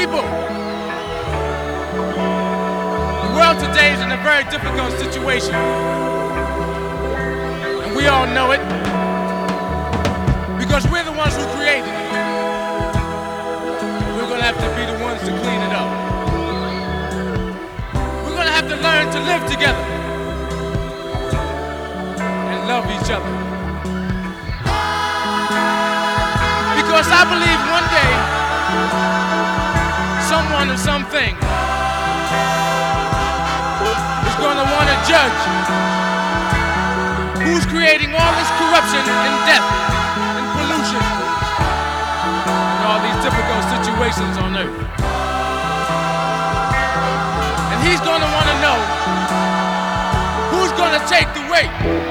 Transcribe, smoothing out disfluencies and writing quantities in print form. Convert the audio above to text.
people, the world today is in a very difficult situation. And we all know it because we're the ones who created it. We're going to have to be the ones to clean it up. We're going to have to learn to live together and love each other. Because I believe one day, someone or something is going to want to judge who's creating all this corruption and death and pollution and all these difficult situations on earth. And he's going to want to know who's going to take the weight